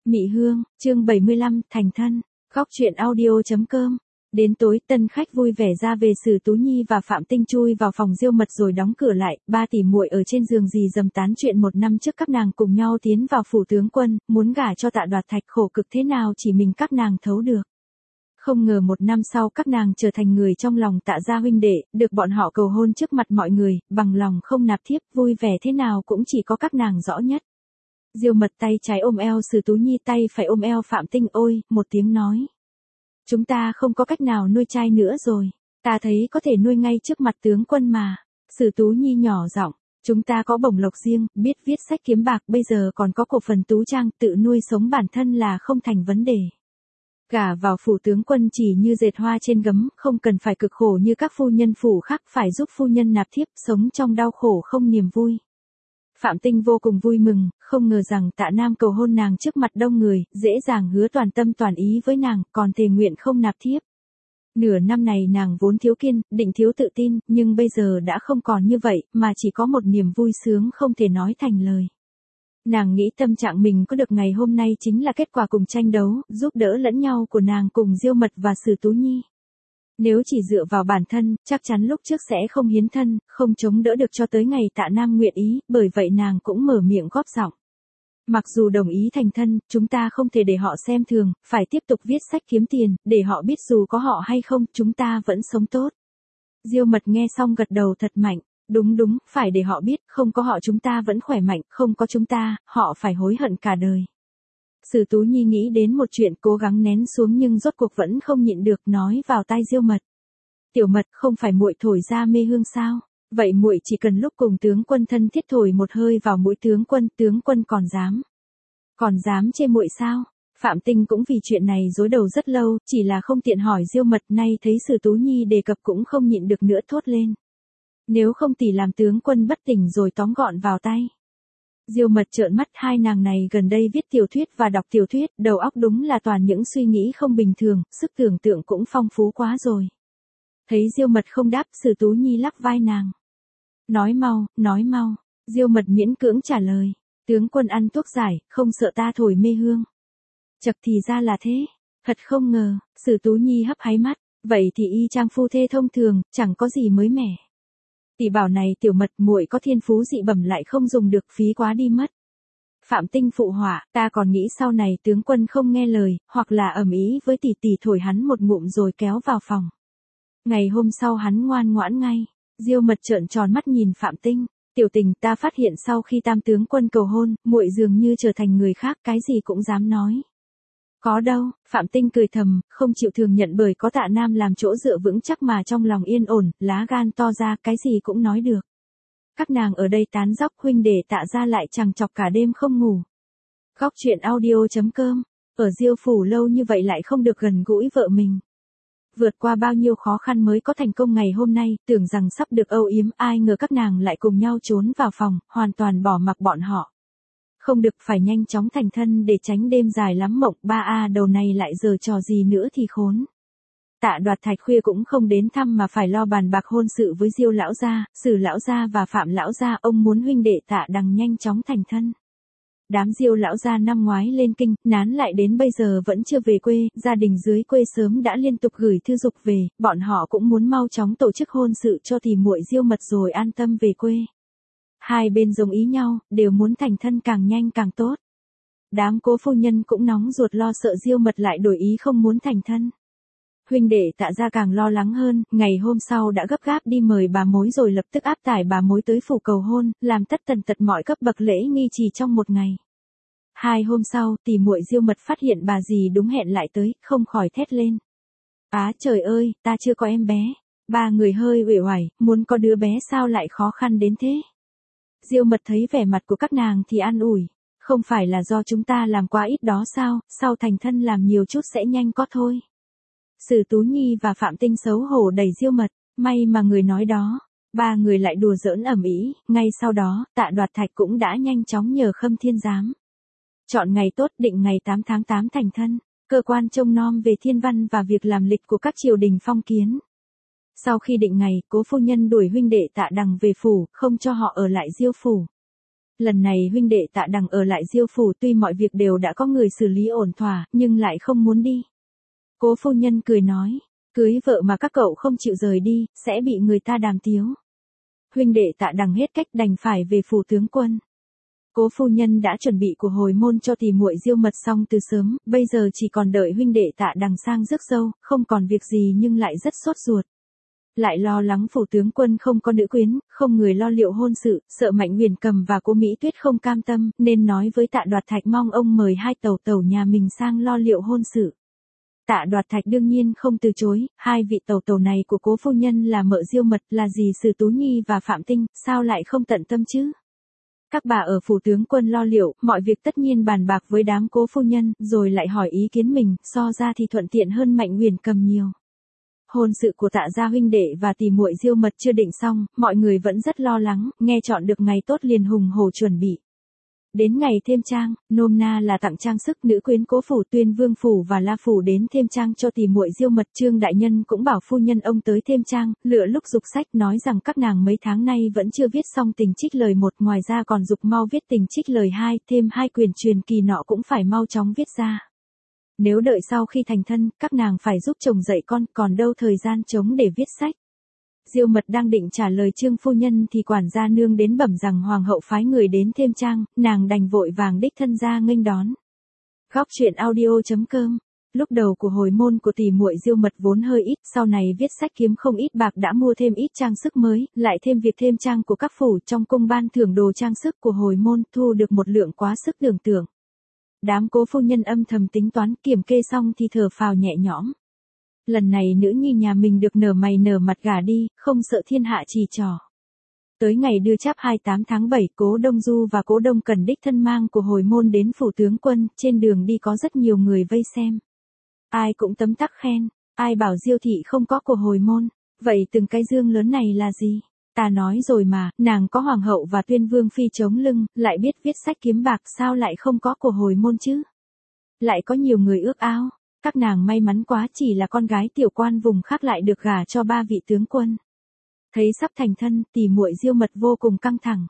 Mị Hương, chương 75, thành thân. Góc truyện audio.com. Đến tối, tân khách vui vẻ ra về, Sử Tú Nhi và Phạm Tinh chui vào phòng Diêu Mật rồi đóng cửa lại, ba tỷ muội ở trên giường rì rầm tán chuyện một năm trước các nàng cùng nhau tiến vào phủ tướng quân, muốn gả cho Tạ Đoạt Thạch, khổ cực thế nào chỉ mình các nàng thấu được. Không ngờ một năm sau các nàng trở thành người trong lòng Tạ gia huynh đệ, được bọn họ cầu hôn trước mặt mọi người, bằng lòng không nạp thiếp, vui vẻ thế nào cũng chỉ có các nàng rõ nhất. Diêu Mật tay trái ôm eo Sử Tú Nhi, tay phải ôm eo Phạm Tinh, ôi, một tiếng nói. Chúng ta không có cách nào nuôi trai nữa rồi, ta thấy có thể nuôi ngay trước mặt tướng quân mà. Sử Tú Nhi nhỏ giọng, chúng ta có bổng lộc riêng, biết viết sách kiếm bạc, bây giờ còn có cổ phần Tú Trang, tự nuôi sống bản thân là không thành vấn đề. Gả vào phủ tướng quân chỉ như dệt hoa trên gấm, không cần phải cực khổ như các phu nhân phủ khác, phải giúp phu nhân nạp thiếp, sống trong đau khổ không niềm vui. Phạm Tinh vô cùng vui mừng, không ngờ rằng Tạ Nam cầu hôn nàng trước mặt đông người, dễ dàng hứa toàn tâm toàn ý với nàng, còn thề nguyện không nạp thiếp. Nửa năm này nàng vốn thiếu kiên định, thiếu tự tin, nhưng bây giờ đã không còn như vậy, mà chỉ có một niềm vui sướng không thể nói thành lời. Nàng nghĩ tâm trạng mình có được ngày hôm nay chính là kết quả cùng tranh đấu, giúp đỡ lẫn nhau của nàng cùng Diêu Mật và Sử Tú Nhi. Nếu chỉ dựa vào bản thân, chắc chắn lúc trước sẽ không hiến thân, không chống đỡ được cho tới ngày Tạ Nam nguyện ý, bởi vậy nàng cũng mở miệng góp giọng. Mặc dù đồng ý thành thân, chúng ta không thể để họ xem thường, phải tiếp tục viết sách kiếm tiền, để họ biết dù có họ hay không, chúng ta vẫn sống tốt. Diêu Mật nghe xong gật đầu thật mạnh, đúng, phải để họ biết, không có họ chúng ta vẫn khỏe mạnh, không có chúng ta, họ phải hối hận cả đời. Sử Tú Nhi nghĩ đến một chuyện, cố gắng nén xuống nhưng rốt cuộc vẫn không nhịn được, nói vào tai Diêu Mật. Tiểu Mật, không phải muội thổi ra mê hương sao? Vậy muội chỉ cần lúc cùng tướng quân thân thiết thổi một hơi vào mũi tướng quân còn dám chê muội sao? Phạm Tinh cũng vì chuyện này rối đầu rất lâu, chỉ là không tiện hỏi Diêu Mật, nay thấy Sử Tú Nhi đề cập cũng không nhịn được nữa thốt lên. Nếu không tỷ làm tướng quân bất tỉnh rồi tóm gọn vào tay. Diêu Mật trợn mắt, hai nàng này gần đây viết tiểu thuyết và đọc tiểu thuyết, đầu óc đúng là toàn những suy nghĩ không bình thường, sức tưởng tượng cũng phong phú quá rồi. Thấy Diêu Mật không đáp, Sử Tú Nhi lắc vai nàng. Nói mau, Diêu Mật miễn cưỡng trả lời, tướng quân ăn thuốc giải, không sợ ta thổi mê hương. Chật thì ra là thế, thật không ngờ, Sử Tú Nhi hấp háy mắt, vậy thì y chang phu thê thông thường, chẳng có gì mới mẻ. Tỷ bảo này Tiểu Mật, muội có thiên phú dị bẩm lại không dùng được, phí quá đi mất. Phạm Tinh phụ họa, ta còn nghĩ sau này tướng quân không nghe lời, hoặc là ầm ĩ với tỷ thổi hắn một ngụm rồi kéo vào phòng. Ngày hôm sau hắn ngoan ngoãn ngay. Diêu Mật trợn tròn mắt nhìn Phạm Tinh, tiểu tình, ta phát hiện sau khi Tam tướng quân cầu hôn, muội dường như trở thành người khác, cái gì cũng dám nói. Có đâu, Phạm Tinh cười thầm, không chịu thừa nhận bởi có Tạ Nam làm chỗ dựa vững chắc mà trong lòng yên ổn, lá gan to ra, cái gì cũng nói được. Các nàng ở đây tán dóc, huynh đệ Tạ gia lại chằng chọc cả đêm không ngủ. Góc truyện audio.com, ở Diêu phủ lâu như vậy lại không được gần gũi vợ mình. Vượt qua bao nhiêu khó khăn mới có thành công ngày hôm nay, tưởng rằng sắp được âu yếm, ai ngờ các nàng lại cùng nhau trốn vào phòng, hoàn toàn bỏ mặc bọn họ. Không được, phải nhanh chóng thành thân để tránh đêm dài lắm mộng, đầu này lại giở trò gì nữa thì khốn. Tạ Đoạt Thạch khuya cũng không đến thăm mà phải lo bàn bạc hôn sự với Diêu lão gia, Sử lão gia và Phạm lão gia, ông muốn huynh đệ Tạ Đằng nhanh chóng thành thân. Đám Diêu lão gia năm ngoái lên kinh, nán lại đến bây giờ vẫn chưa về quê, gia đình dưới quê sớm đã liên tục gửi thư giục về, bọn họ cũng muốn mau chóng tổ chức hôn sự cho tỷ muội Diêu Mật rồi an tâm về quê. Hai bên giống ý nhau, đều muốn thành thân càng nhanh càng tốt. Đám Cố phu nhân cũng nóng ruột lo sợ Diêu Mật lại đổi ý không muốn thành thân. Huynh đệ Tạ gia càng lo lắng hơn, ngày hôm sau đã gấp gáp đi mời bà mối rồi lập tức áp tải bà mối tới phủ cầu hôn, làm tất tần tật mọi cấp bậc lễ nghi chỉ trong một ngày. 2 hôm sau, tỷ muội Diêu Mật phát hiện bà dì đúng hẹn lại tới, không khỏi thét lên. Á trời ơi, ta chưa có em bé. Ba người hơi uể oải, muốn có đứa bé sao lại khó khăn đến thế. Diêu Mật thấy vẻ mặt của các nàng thì an ủi, không phải là do chúng ta làm quá ít đó sao, sau thành thân làm nhiều chút sẽ nhanh có thôi. Sử Tú Nhi và Phạm Tinh xấu hổ đẩy Diêu Mật, may mà người nói đó. Ba người lại đùa giỡn ầm ĩ, ngay sau đó, Tạ Đoạt Thạch cũng đã nhanh chóng nhờ Khâm Thiên Giám. Chọn ngày tốt, định ngày 8 tháng 8 thành thân, cơ quan trông nom về thiên văn và việc làm lịch của các triều đình phong kiến. Sau khi định ngày, Cố phu nhân đuổi huynh đệ Tạ Đằng về phủ, không cho họ ở lại Diêu phủ. Lần này huynh đệ Tạ Đằng ở lại Diêu phủ, tuy mọi việc đều đã có người xử lý ổn thỏa, nhưng lại không muốn đi. Cố phu nhân cười nói, cưới vợ mà các cậu không chịu rời đi, sẽ bị người ta đàm tiếu. Huynh đệ Tạ Đằng hết cách đành phải về phủ tướng quân. Cố phu nhân đã chuẩn bị của hồi môn cho tỷ muội Diêu Mật xong từ sớm, bây giờ chỉ còn đợi huynh đệ Tạ Đằng sang rước dâu, không còn việc gì nhưng lại rất sốt ruột. Lại lo lắng phủ tướng quân không có nữ quyến, không người lo liệu hôn sự, sợ Mạnh Huyền Cầm và Cố Mỹ Tuyết không cam tâm, nên nói với Tạ Đoạt Thạch mong ông mời hai tẩu tẩu nhà mình sang lo liệu hôn sự. Tạ Đoạt Thạch đương nhiên không từ chối, hai vị tẩu tẩu này của cố phu nhân là mợ Diêu Mật, là dì Sử Tú Nhi và Phạm Tinh, sao lại không tận tâm chứ? Các bà ở phủ tướng quân lo liệu, mọi việc tất nhiên bàn bạc với đám cố phu nhân, rồi lại hỏi ý kiến mình, so ra thì thuận tiện hơn Mạnh Huyền Cầm nhiều. Hôn sự của Tạ gia huynh đệ và tỷ muội Diêu Mật chưa định xong, mọi người vẫn rất lo lắng, nghe chọn được ngày tốt liền hùng hổ chuẩn bị. Đến ngày thêm trang, nôm na là tặng trang sức, nữ quyến Cố phủ, Tuyên Vương phủ và La phủ đến thêm trang cho tỷ muội Diêu Mật. Trương đại nhân cũng bảo phu nhân ông tới thêm trang, lựa lúc dục sách, nói rằng các nàng mấy tháng nay vẫn chưa viết xong tình trích lời 1, ngoài ra còn dục mau viết tình trích lời 2, thêm 2 quyển truyền kỳ nọ cũng phải mau chóng viết ra. Nếu đợi sau khi thành thân, các nàng phải giúp chồng dạy con, còn đâu thời gian trống để viết sách. Diêu Mật đang định trả lời Trương phu nhân thì quản gia nương đến bẩm rằng hoàng hậu phái người đến thêm trang, nàng đành vội vàng đích thân ra nghênh đón. Góc truyện audio.com. Lúc đầu của hồi môn của tỷ muội Diêu Mật vốn hơi ít, sau này viết sách kiếm không ít bạc đã mua thêm ít trang sức mới, lại thêm việc thêm trang của các phủ trong cung ban thưởng đồ trang sức của hồi môn, thu được một lượng quá sức tưởng tượng. Đám cố phu nhân âm thầm tính toán, kiểm kê xong thì thở phào nhẹ nhõm. Lần này nữ nhi nhà mình được nở mày nở mặt gả đi, không sợ thiên hạ chỉ trỏ. Tới ngày đưa cháp 28 tháng 7, Cố Đông Du và Cố Đông Cần đích thân mang của hồi môn đến phủ tướng quân, trên đường đi có rất nhiều người vây xem. Ai cũng tấm tắc khen, ai bảo Diêu thị không có của hồi môn, vậy từng cái dương lớn này là gì? Ta nói rồi mà, nàng có hoàng hậu và Tuyên Vương phi chống lưng, lại biết viết sách kiếm bạc, sao lại không có của hồi môn chứ? Lại có nhiều người ước ao, các nàng may mắn quá, chỉ là con gái tiểu quan vùng khác lại được gả cho 3 vị tướng quân. Thấy sắp thành thân, tỷ muội Diêu Mật vô cùng căng thẳng.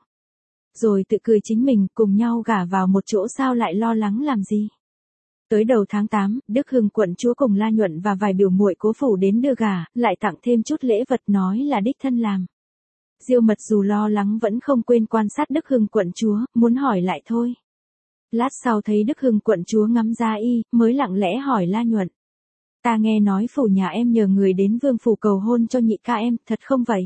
Rồi tự cười chính mình, cùng nhau gả vào một chỗ sao lại lo lắng làm gì? Tới đầu tháng 8, Đức Hưng quận chúa cùng La Nhuận và vài biểu muội Cố phủ đến đưa gả, lại tặng thêm chút lễ vật, nói là đích thân làm. Diêu Mật dù lo lắng vẫn không quên quan sát Đức Hưng quận chúa, muốn hỏi lại thôi. Lát sau thấy Đức Hưng quận chúa ngắm giá y, mới lặng lẽ hỏi La Nhuận. Ta nghe nói phủ nhà em nhờ người đến Vương phủ cầu hôn cho nhị ca em, thật không vậy?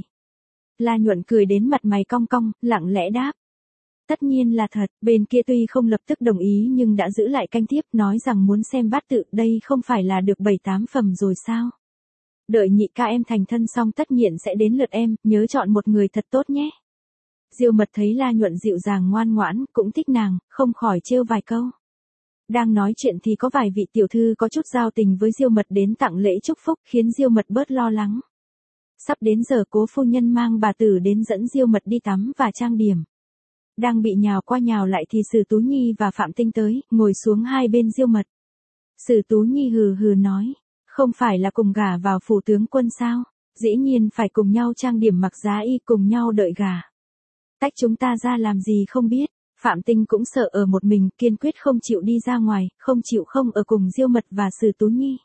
La Nhuận cười đến mặt mày cong cong, lặng lẽ đáp. Tất nhiên là thật, bên kia tuy không lập tức đồng ý nhưng đã giữ lại canh tiếp, nói rằng muốn xem bát tự, đây không phải là được 7-8 phẩm rồi sao? Đợi nhị ca em thành thân xong tất nhiên sẽ đến lượt em, nhớ chọn một người thật tốt nhé. Diêu Mật thấy La Nhuận dịu dàng ngoan ngoãn, cũng thích nàng, không khỏi trêu vài câu. Đang nói chuyện thì có vài vị tiểu thư có chút giao tình với Diêu Mật đến tặng lễ chúc phúc, khiến Diêu Mật bớt lo lắng. Sắp đến giờ Cố phu nhân mang bà tử đến dẫn Diêu Mật đi tắm và trang điểm. Đang bị nhào qua nhào lại thì Sử Tú Nhi và Phạm Tinh tới, ngồi xuống hai bên Diêu Mật. Sử Tú Nhi hừ hừ nói, không phải là cùng gả vào phủ tướng quân sao? Dĩ nhiên phải cùng nhau trang điểm mặc giá y, cùng nhau đợi gả. Tách chúng ta ra làm gì không biết. Phạm Tinh cũng sợ ở một mình, kiên quyết không chịu đi ra ngoài, không chịu không ở cùng Diêu Mật và Sử Tú Nhi.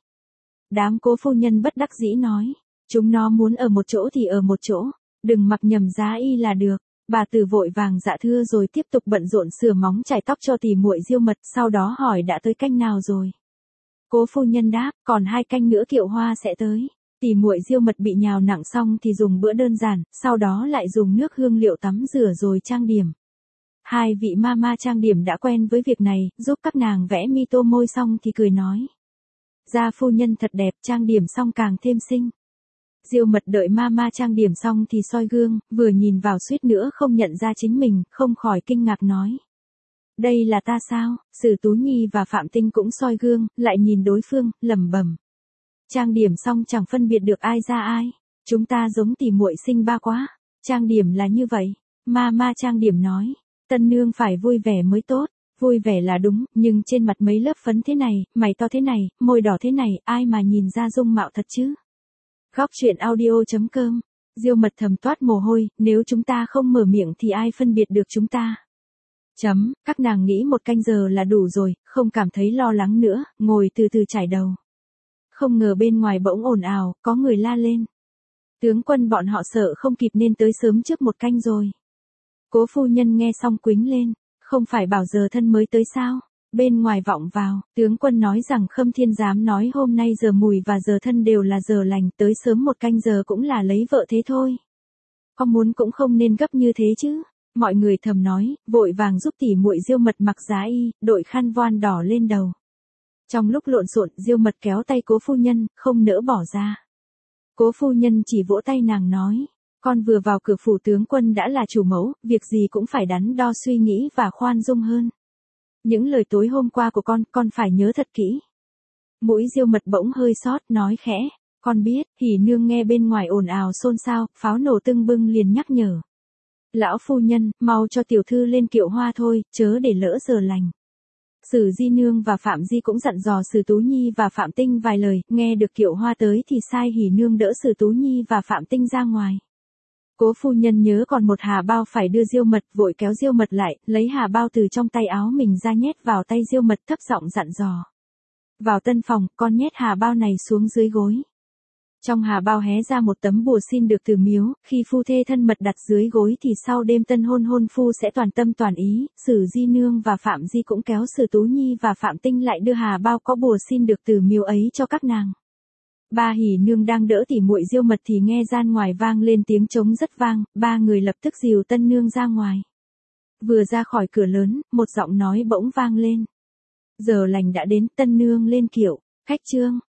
Đám cố phu nhân bất đắc dĩ nói, chúng nó muốn ở một chỗ thì ở một chỗ, đừng mặc nhầm giá y là được. Bà tử vội vàng dạ thưa rồi tiếp tục bận rộn sửa móng chải tóc cho tỷ muội Diêu Mật, sau đó hỏi đã tới canh nào rồi. Cố phu nhân đáp, còn 2 canh nữa Kiệu Hoa sẽ tới. Tỷ muội Diêu Mật bị nhào nặng xong thì dùng bữa đơn giản, sau đó lại dùng nước hương liệu tắm rửa rồi trang điểm. 2 vị mama trang điểm đã quen với việc này, giúp các nàng vẽ mi tô môi xong thì cười nói. Gia phu nhân thật đẹp, trang điểm xong càng thêm xinh. Diêu Mật đợi mama trang điểm xong thì soi gương, vừa nhìn vào suýt nữa không nhận ra chính mình, không khỏi kinh ngạc nói. Đây là ta sao? Sử Tú Nhi và Phạm Tinh cũng soi gương, lại nhìn đối phương, lẩm bẩm. Trang điểm xong chẳng phân biệt được ai ra ai. Chúng ta giống tỉ muội sinh ba quá. Trang điểm là như vậy. Mama trang điểm nói. Tân nương phải vui vẻ mới tốt. Vui vẻ là đúng, nhưng trên mặt mấy lớp phấn thế này, mày to thế này, môi đỏ thế này, ai mà nhìn ra dung mạo thật chứ? Góc truyện audio.com. Diêu Mật thầm toát mồ hôi, nếu chúng ta không mở miệng thì ai phân biệt được chúng ta? Các nàng nghĩ 1 canh giờ là đủ rồi, không cảm thấy lo lắng nữa, ngồi từ từ chải đầu. Không ngờ bên ngoài bỗng ồn ào, có người la lên. Tướng quân bọn họ sợ không kịp nên tới sớm trước 1 canh rồi. Cố phu nhân nghe xong quýnh lên, không phải bảo giờ thân mới tới sao? Bên ngoài vọng vào, tướng quân nói rằng Khâm Thiên Giám nói hôm nay giờ mùi và giờ thân đều là giờ lành, tới sớm 1 canh giờ cũng là lấy vợ thế thôi. Có muốn cũng không nên gấp như thế chứ. Mọi người thầm nói, vội vàng giúp tỉ muội Diêu Mật mặc giá y, đội khăn voan đỏ lên đầu. Trong lúc lộn xộn, Diêu Mật kéo tay cố phu nhân, không nỡ bỏ ra. Cố phu nhân chỉ vỗ tay nàng nói, con vừa vào cửa phủ tướng quân đã là chủ mẫu, việc gì cũng phải đắn đo suy nghĩ và khoan dung hơn. Những lời tối hôm qua của con phải nhớ thật kỹ. Mũi Diêu Mật bỗng hơi xót, nói khẽ, con biết. Hỉ nương nghe bên ngoài ồn ào xôn xao, pháo nổ tưng bưng liền nhắc nhở. Lão phu nhân, mau cho tiểu thư lên kiệu hoa thôi, chớ để lỡ giờ lành. Sử Di Nương và Phạm Di cũng dặn dò Sử Tú Nhi và Phạm Tinh vài lời, nghe được kiệu hoa tới thì sai Hỉ Nương đỡ Sử Tú Nhi và Phạm Tinh ra ngoài. Cố phu nhân nhớ còn 1 hà bao phải đưa Diêu Mật, vội kéo Diêu Mật lại, lấy hà bao từ trong tay áo mình ra nhét vào tay Diêu Mật, thấp giọng dặn dò. Vào tân phòng, con nhét hà bao này xuống dưới gối. Trong hà bao hé ra một tấm bùa xin được từ miếu, khi phu thê thân mật đặt dưới gối thì sau đêm tân hôn hôn phu sẽ toàn tâm toàn ý. Sử Di Nương và Phạm Di cũng kéo Sử Tú Nhi và Phạm Tinh lại đưa hà bao có bùa xin được từ miếu ấy cho các nàng. Ba Hỉ Nương đang đỡ tỉ muội Diêu Mật thì nghe gian ngoài vang lên tiếng trống rất vang, 3 người lập tức dìu tân nương ra ngoài. Vừa ra khỏi cửa lớn, một giọng nói bỗng vang lên. Giờ lành đã đến, tân nương lên kiệu. Khách trương,